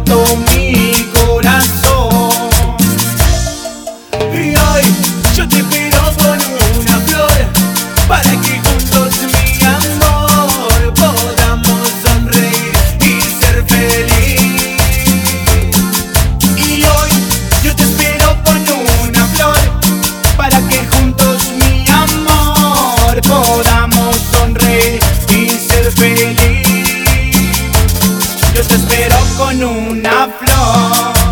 roto mi corazón. Y hoy yo te espero con una flor, para que juntos mi amor podamos sonreír y ser feliz. Y hoy yo te espero con una flor, para que juntos mi amor podamos sonreír y ser feliz. Yo te espero con una flor.